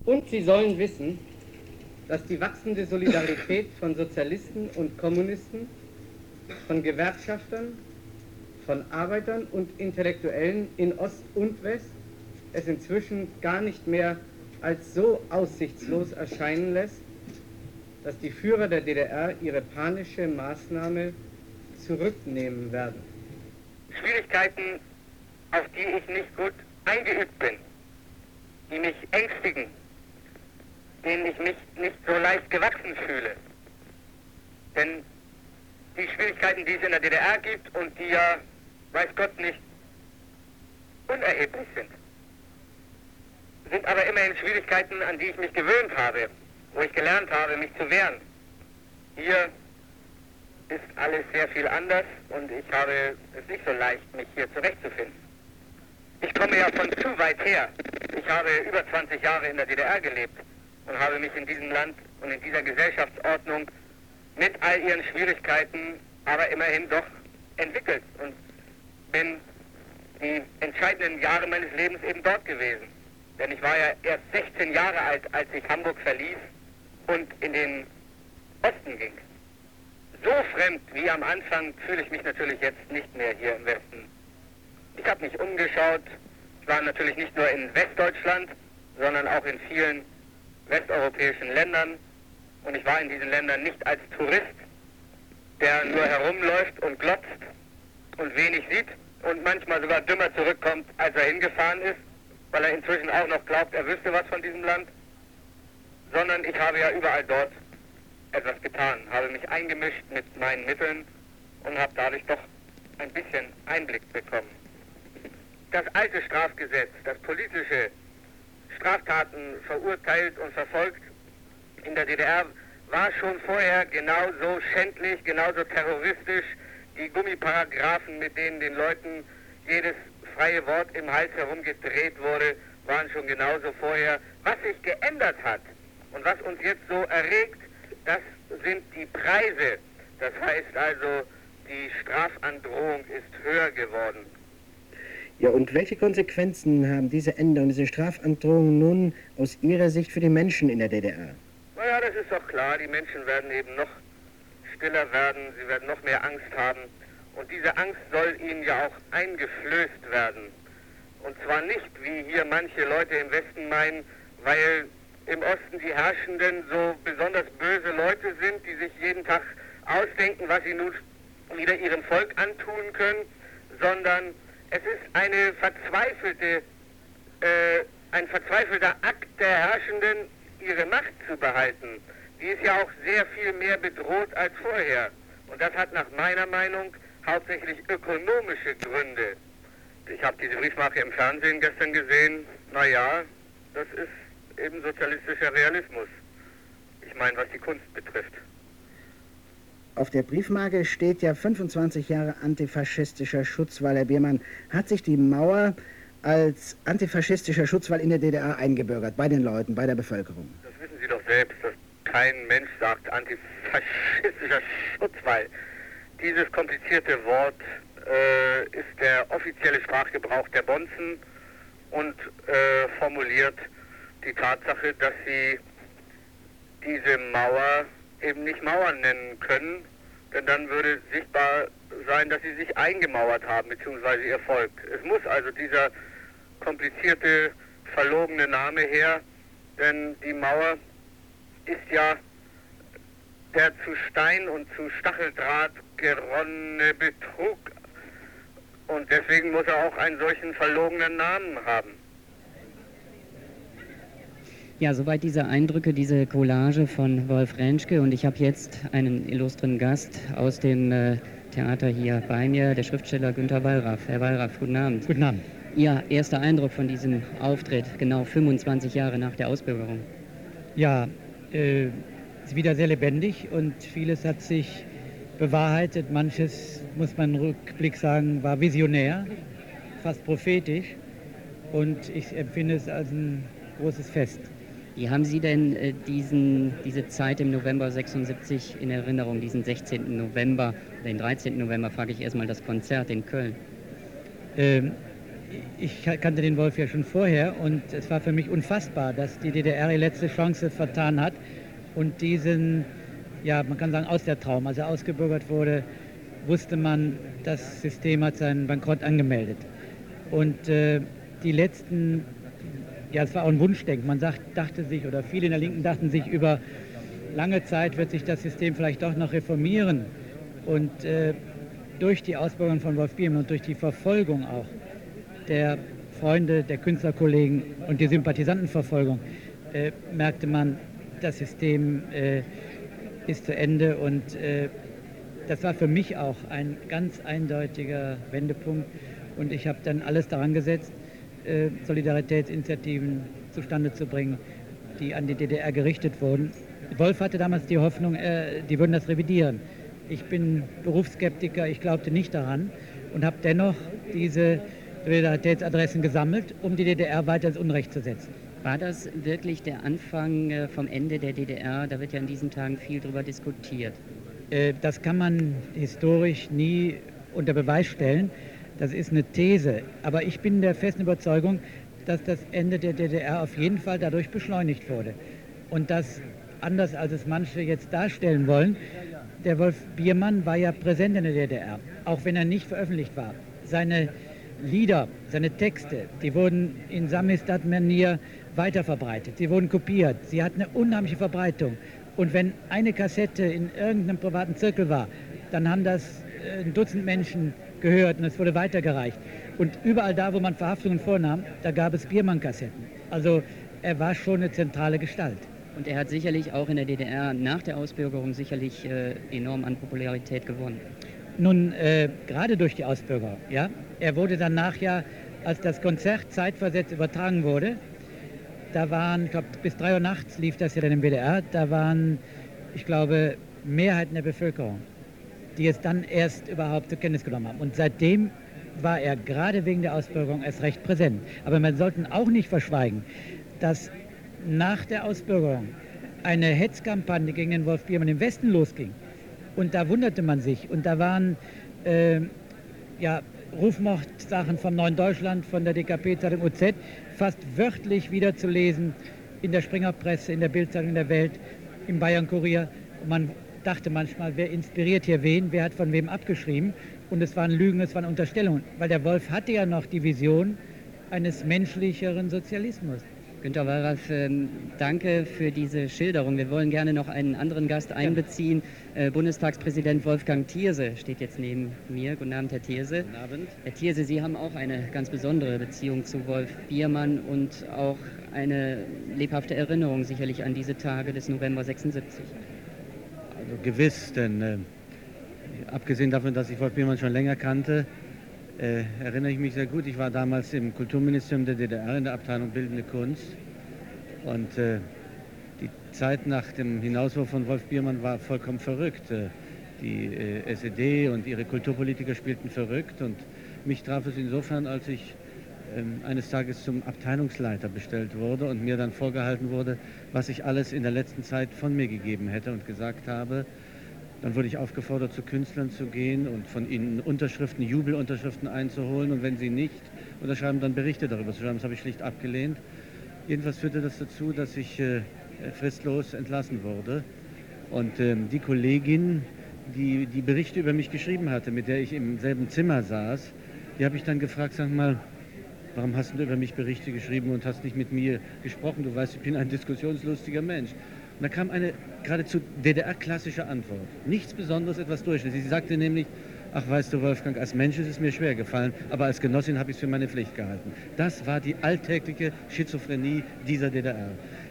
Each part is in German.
Und Sie sollen wissen, dass die wachsende Solidarität von Sozialisten und Kommunisten, von Gewerkschaftern, von Arbeitern und Intellektuellen in Ost und West es inzwischen gar nicht mehr als so aussichtslos erscheinen lässt, dass die Führer der DDR ihre panische Maßnahme zurücknehmen werden. Schwierigkeiten, auf die ich nicht gut eingeübt bin, die mich ängstigen, denen ich mich nicht so leicht gewachsen fühle. Denn die Schwierigkeiten, die es in der DDR gibt und die ja, weiß Gott, nicht unerheblich sind aber immerhin Schwierigkeiten, an die ich mich gewöhnt habe, wo ich gelernt habe, mich zu wehren. Hier ist alles sehr viel anders und ich habe es nicht so leicht, mich hier zurechtzufinden. Ich komme ja von zu weit her. Ich habe über 20 Jahre in der DDR gelebt und habe mich in diesem Land und in dieser Gesellschaftsordnung mit all ihren Schwierigkeiten aber immerhin doch entwickelt und bin die entscheidenden Jahre meines Lebens eben dort gewesen. Denn ich war ja erst 16 Jahre alt, als ich Hamburg verließ und in den Osten ging. So fremd wie am Anfang fühle ich mich natürlich jetzt nicht mehr hier im Westen. Ich habe mich umgeschaut. Ich war natürlich nicht nur in Westdeutschland, sondern auch in vielen westeuropäischen Ländern. Und ich war in diesen Ländern nicht als Tourist, der nur herumläuft und glotzt und wenig sieht und manchmal sogar dümmer zurückkommt, als er hingefahren ist, weil er inzwischen auch noch glaubt, er wüsste was von diesem Land. Sondern ich habe ja überall dort etwas getan, habe mich eingemischt mit meinen Mitteln und habe dadurch doch ein bisschen Einblick bekommen. Das alte Strafgesetz, das politische Straftaten verurteilt und verfolgt in der DDR, war schon vorher genauso schändlich, genauso terroristisch. Die Gummiparagraphen, mit denen den Leuten jedes freie Wort im Hals herumgedreht wurde, waren schon genauso vorher. Was sich geändert hat und was uns jetzt so erregt, das sind die Preise. Das heißt also, die Strafandrohung ist höher geworden. Ja, und welche Konsequenzen haben diese Änderungen, diese Strafandrohungen nun aus Ihrer Sicht für die Menschen in der DDR? Naja, das ist doch klar. Die Menschen werden eben noch stiller werden, sie werden noch mehr Angst haben. Und diese Angst soll ihnen ja auch eingeflößt werden. Und zwar nicht, wie hier manche Leute im Westen meinen, weil im Osten die Herrschenden so besonders böse Leute sind, die sich jeden Tag ausdenken, was sie nun wieder ihrem Volk antun können, sondern es ist ein verzweifelter Akt der Herrschenden, ihre Macht zu behalten. Die ist ja auch sehr viel mehr bedroht als vorher. Und das hat nach meiner Meinung hauptsächlich ökonomische Gründe. Ich habe diese Briefmarke im Fernsehen gestern gesehen. Naja, das ist eben sozialistischer Realismus. Ich meine, was die Kunst betrifft. Auf der Briefmarke steht ja 25 Jahre antifaschistischer Schutzwall. Herr Biermann, hat sich die Mauer als antifaschistischer Schutzwall in der DDR eingebürgert, bei den Leuten, bei der Bevölkerung? Das wissen Sie doch selbst, dass kein Mensch sagt antifaschistischer Schutzwall. Dieses komplizierte Wort ist der offizielle Sprachgebrauch der Bonzen und formuliert die Tatsache, dass sie diese Mauer eben nicht Mauern nennen können, denn dann würde sichtbar sein, dass sie sich eingemauert haben, beziehungsweise ihr Volk. Es muss also dieser komplizierte, verlogene Name her, denn die Mauer ist ja der zu Stein und zu Stacheldraht geronnene Betrug. Und deswegen muss er auch einen solchen verlogenen Namen haben. Ja, soweit diese Eindrücke, diese Collage von Wolf Rentschke. Und ich habe jetzt einen illustren Gast aus dem Theater hier bei mir, der Schriftsteller Günter Wallraff. Herr Wallraff, guten Abend. Guten Abend. Ihr erster Eindruck von diesem Auftritt, genau 25 Jahre nach der Ausbürgerung. Ja, ist wieder sehr lebendig und vieles hat sich bewahrheitet. Manches, muss man im Rückblick sagen, war visionär, fast prophetisch. Und ich empfinde es als ein großes Fest. Wie haben Sie denn diese Zeit im November 76 in Erinnerung, diesen 16. November, den 13. November, frage ich erstmal das Konzert in Köln? ich kannte den Wolf ja schon vorher und es war für mich unfassbar, dass die DDR ihre letzte Chance vertan hat und diesen, ja, man kann sagen, aus der Traum, als er ausgebürgert wurde, wusste man, das System hat seinen Bankrott angemeldet. Und die letzten, ja, es war auch ein Wunschdenken, man dachte sich, oder viele in der Linken dachten sich, über lange Zeit wird sich das System vielleicht doch noch reformieren. Und durch die Ausbürgerung von Wolf Biermann und durch die Verfolgung auch der Freunde, der Künstlerkollegen und die Sympathisantenverfolgung merkte man, das System ist zu Ende und das war für mich auch ein ganz eindeutiger Wendepunkt und ich habe dann alles daran gesetzt, Solidaritätsinitiativen zustande zu bringen, die an die DDR gerichtet wurden. Wolf hatte damals die Hoffnung, die würden das revidieren. Ich bin Berufsskeptiker, ich glaubte nicht daran und habe dennoch diese Solidaritätsadressen gesammelt, um die DDR weiter ins Unrecht zu setzen. War das wirklich der Anfang vom Ende der DDR? Da wird ja in diesen Tagen viel darüber diskutiert. Das kann man historisch nie unter Beweis stellen. Das ist eine These. Aber ich bin der festen Überzeugung, dass das Ende der DDR auf jeden Fall dadurch beschleunigt wurde. Und dass, anders als es manche jetzt darstellen wollen, der Wolf Biermann war ja präsent in der DDR, auch wenn er nicht veröffentlicht war. Seine Lieder, seine Texte, die wurden in Samisdat-Manier weiterverbreitet. Sie wurden kopiert. Sie hatten eine unheimliche Verbreitung. Und wenn eine Kassette in irgendeinem privaten Zirkel war, dann haben das ein Dutzend Menschen gehört und es wurde weitergereicht. Und überall da, wo man Verhaftungen vornahm, da gab es Biermann-Kassetten. Also er war schon eine zentrale Gestalt. Und er hat sicherlich auch in der DDR nach der Ausbürgerung sicherlich enorm an Popularität gewonnen. Nun, gerade durch die Ausbürgerung, ja. Er wurde danach ja, als das Konzert zeitversetzt übertragen wurde, da waren, ich glaube, bis 3 Uhr nachts lief das ja dann im WDR, da waren, ich glaube, Mehrheiten der Bevölkerung, die es dann erst überhaupt zur Kenntnis genommen haben. Und seitdem war er gerade wegen der Ausbürgerung erst recht präsent. Aber wir sollten auch nicht verschweigen, dass nach der Ausbürgerung eine Hetzkampagne gegen den Wolf Biermann im Westen losging. Und da wunderte man sich. Und da waren ja, Rufmordsachen vom Neuen Deutschland, von der DKP-Zeitung UZ, fast wörtlich wiederzulesen in der Springerpresse, in der Bildzeitung, in der Welt, im Bayern-Kurier. Und man dachte manchmal, wer inspiriert hier wen, wer hat von wem abgeschrieben. Und es waren Lügen, es waren Unterstellungen. Weil der Wolf hatte ja noch die Vision eines menschlicheren Sozialismus. Günter Wallraff, danke für diese Schilderung. Wir wollen gerne noch einen anderen Gast einbeziehen. Bundestagspräsident Wolfgang Thierse steht jetzt neben mir. Guten Abend, Herr Thierse. Guten Abend. Herr Thierse, Sie haben auch eine ganz besondere Beziehung zu Wolf Biermann und auch eine lebhafte Erinnerung sicherlich an diese Tage des November 76. Also gewiss, denn abgesehen davon, dass ich Wolf Biermann schon länger kannte, erinnere ich mich sehr gut. Ich war damals im Kulturministerium der DDR in der Abteilung Bildende Kunst und die Zeit nach dem Hinauswurf von Wolf Biermann war vollkommen verrückt. Die SED und ihre Kulturpolitiker spielten verrückt und mich traf es insofern, als ich eines Tages zum Abteilungsleiter bestellt wurde und mir dann vorgehalten wurde, was ich alles in der letzten Zeit von mir gegeben hätte und gesagt habe. Dann wurde ich aufgefordert, zu Künstlern zu gehen und von ihnen Unterschriften, Jubelunterschriften einzuholen. Und wenn sie nicht unterschreiben, dann Berichte darüber zu schreiben. Das habe ich schlicht abgelehnt. Jedenfalls führte das dazu, dass ich fristlos entlassen wurde. Und die Kollegin, die die Berichte über mich geschrieben hatte, mit der ich im selben Zimmer saß, die habe ich dann gefragt, sag mal, warum hast du über mich Berichte geschrieben und hast nicht mit mir gesprochen? Du weißt, ich bin ein diskussionslustiger Mensch. Und da kam eine geradezu DDR-klassische Antwort. Nichts Besonderes, etwas Durchschnittliches. Sie sagte nämlich, ach weißt du Wolfgang, als Mensch ist es mir schwer gefallen, aber als Genossin habe ich es für meine Pflicht gehalten. Das war die alltägliche Schizophrenie dieser DDR.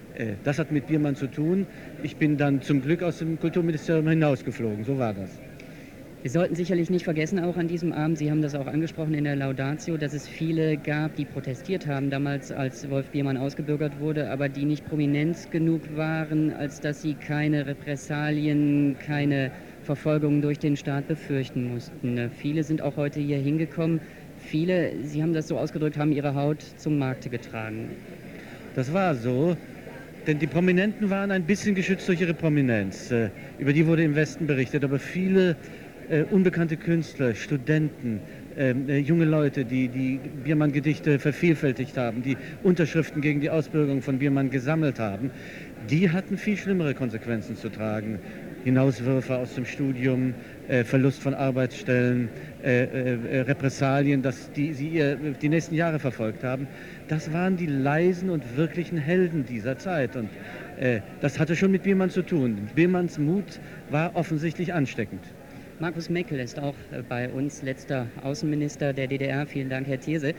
Das hat mit Biermann zu tun. Ich bin dann zum Glück aus dem Kulturministerium hinausgeflogen. So war das. Wir sollten sicherlich nicht vergessen, auch an diesem Abend, Sie haben das auch angesprochen in der Laudatio, dass es viele gab, die protestiert haben damals, als Wolf Biermann ausgebürgert wurde, aber die nicht prominent genug waren, als dass sie keine Repressalien, keine Verfolgung durch den Staat befürchten mussten. Viele sind auch heute hier hingekommen. Viele, Sie haben das so ausgedrückt, haben ihre Haut zum Markte getragen. Das war so, denn die Prominenten waren ein bisschen geschützt durch ihre Prominenz. Über die wurde im Westen berichtet, aber viele unbekannte Künstler, Studenten, junge Leute, die Biermann-Gedichte vervielfältigt haben, die Unterschriften gegen die Ausbürgerung von Biermann gesammelt haben, die hatten viel schlimmere Konsequenzen zu tragen. Hinauswürfe aus dem Studium, Verlust von Arbeitsstellen, Repressalien, die sie die nächsten Jahre verfolgt haben. Das waren die leisen und wirklichen Helden dieser Zeit. Und das hatte schon mit Biermann zu tun. Biermanns Mut war offensichtlich ansteckend. Markus Meckel ist auch bei uns, letzter Außenminister der DDR. Vielen Dank, Herr Thierse.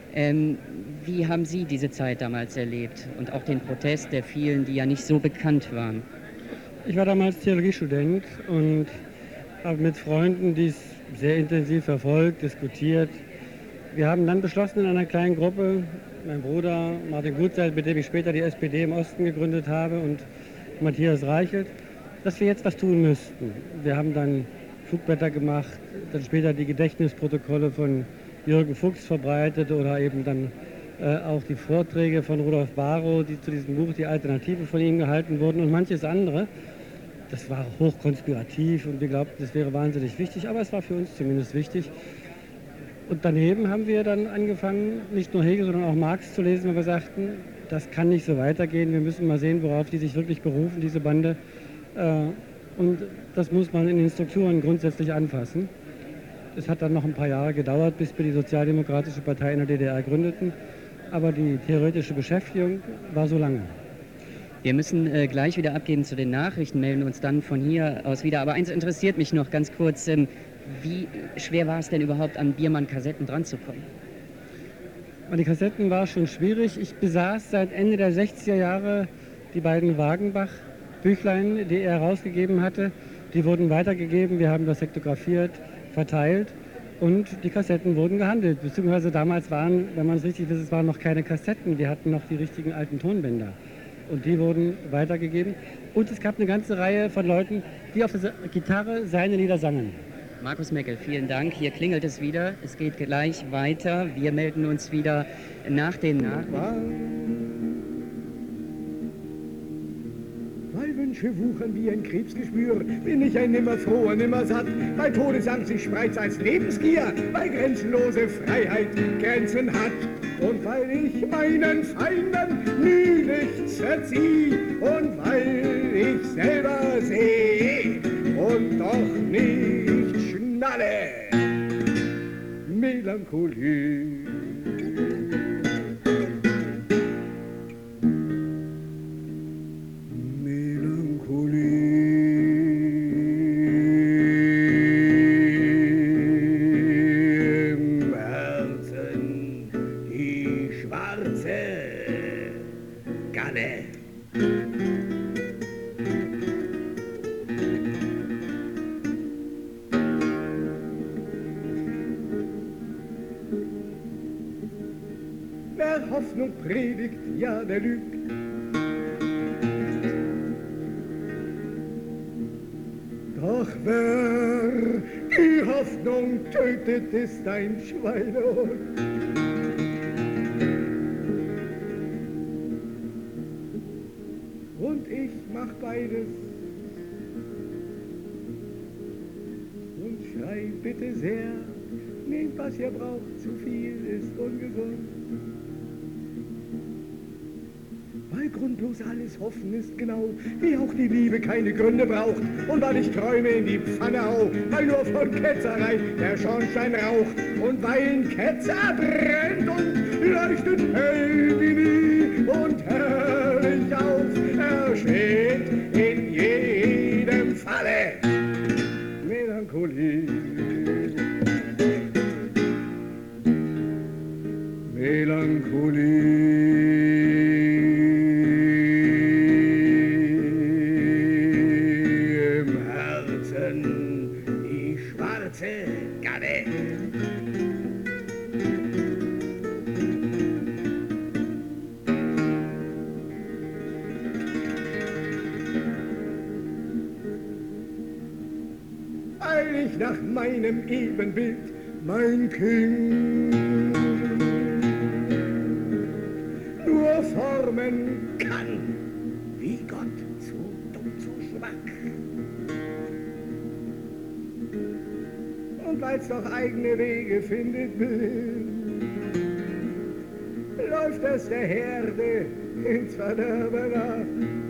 Wie haben Sie diese Zeit damals erlebt und auch den Protest der vielen, die ja nicht so bekannt waren? Ich war damals Theologiestudent und habe mit Freunden dies sehr intensiv verfolgt, diskutiert. Wir haben dann beschlossen in einer kleinen Gruppe, mein Bruder Martin Gutzeit, mit dem ich später die SPD im Osten gegründet habe, und Matthias Reichelt, dass wir jetzt was tun müssten. Wir haben dann Flugblätter gemacht, dann später die Gedächtnisprotokolle von Jürgen Fuchs verbreitet oder eben dann auch die Vorträge von Rudolf Barrow, die zu diesem Buch Die Alternative von ihm gehalten wurden, und manches andere. Das war hochkonspirativ und wir glaubten, das wäre wahnsinnig wichtig, aber es war für uns zumindest wichtig. Und daneben haben wir dann angefangen, nicht nur Hegel, sondern auch Marx zu lesen, weil wir sagten, das kann nicht so weitergehen, wir müssen mal sehen, worauf die sich wirklich berufen, diese Bande. Und das muss man in den Strukturen grundsätzlich anfassen. Es hat dann noch ein paar Jahre gedauert, bis wir die Sozialdemokratische Partei in der DDR gründeten, aber die theoretische Beschäftigung war so lange. Wir müssen gleich wieder abgeben zu den Nachrichten, melden uns dann von hier aus wieder. Aber eins interessiert mich noch ganz kurz. Wie schwer war es denn überhaupt, an Biermann-Kassetten dranzukommen? An die Kassetten war schon schwierig. Ich besaß seit Ende der 60er Jahre die beiden Wagenbach-Büchlein, die er herausgegeben hatte. Die wurden weitergegeben, wir haben das sektografiert, verteilt und die Kassetten wurden gehandelt. Beziehungsweise damals waren, wenn man es richtig weiß, es waren noch keine Kassetten, wir hatten noch die richtigen alten Tonbänder. Und die wurden weitergegeben. Und es gab eine ganze Reihe von Leuten, die auf der Gitarre seine Lieder sangen. Markus Meckel, vielen Dank. Hier klingelt es wieder. Es geht gleich weiter. Wir melden uns wieder nach den Nachrichten. Weil Wünsche wuchern wie ein Krebsgeschwür, bin ich ein nimmer froher, nimmer satt. Weil Todesangst sich spreizt als Lebensgier, weil grenzenlose Freiheit Grenzen hat. Und weil ich meinen Feinden nie nichts verzieh und weil ich selber seh und doch nicht schnalle. Melancholie. Hoffnung predigt, ja, der lügt. Doch wer die Hoffnung tötet, ist ein Schweinehund. Und ich mach beides und schrei bitte sehr, nehmt was ihr braucht, zu viel ist ungesund. Weil grundlos alles hoffen ist genau, wie auch die Liebe keine Gründe braucht. Und weil ich Träume in die Pfanne hau, weil nur von Ketzerei der Schornstein raucht. Und weil ein Ketzer brennt und leuchtet hell wie nie und herrlich auf, er steht in jedem Falle. Melancholie. Melancholie. Nach meinem Ebenbild, mein Kind, nur formen kann, wie Gott, zu dumm, zu schwach. und weil's doch eigene Wege findet, läuft es der Herde ins Verderben ab.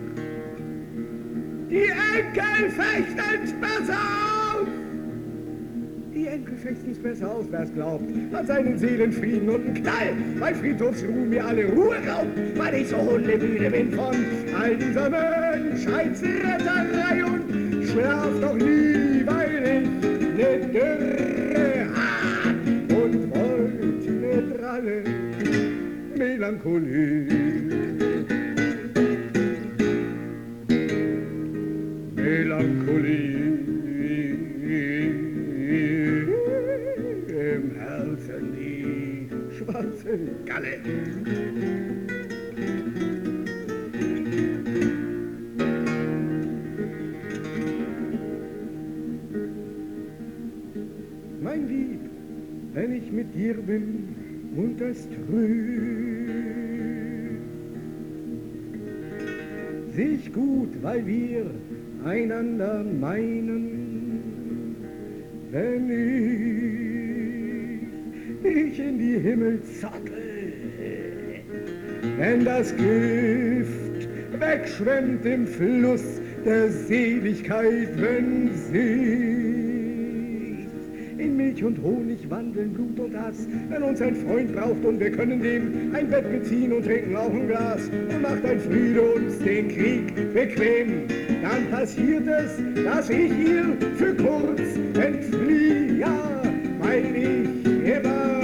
Die Enkel fechten's besser auf! Die Enkel fechten's besser aus, wer's glaubt, hat seinen Seelenfrieden und einen Knall. Bei Friedhofsruhen mir alle Ruhe raubt, weil ich so hundemüde bin von all dieser Menschheitsretterei und schlaf doch nie, weil ich ne Dürre hab und wollt ne Dralle Melancholie. Melancholie im Herzen die schwarze Galle. Mein Lieb, wenn ich mit dir bin und es trüb, seh ich gut, weil wir einander meinen, wenn ich in die Himmel zottel, wenn das Gift wegschwemmt im Fluss der Seligkeit, wenn sich in Milch und Honig wandeln Blut und Hass, wenn uns ein Freund braucht und wir können dem ein Bett beziehen und trinken auch ein Glas und macht ein Friede uns den Krieg bequem, dann passiert es, dass ich ihr für kurz entfliehe, ja, weil ich immer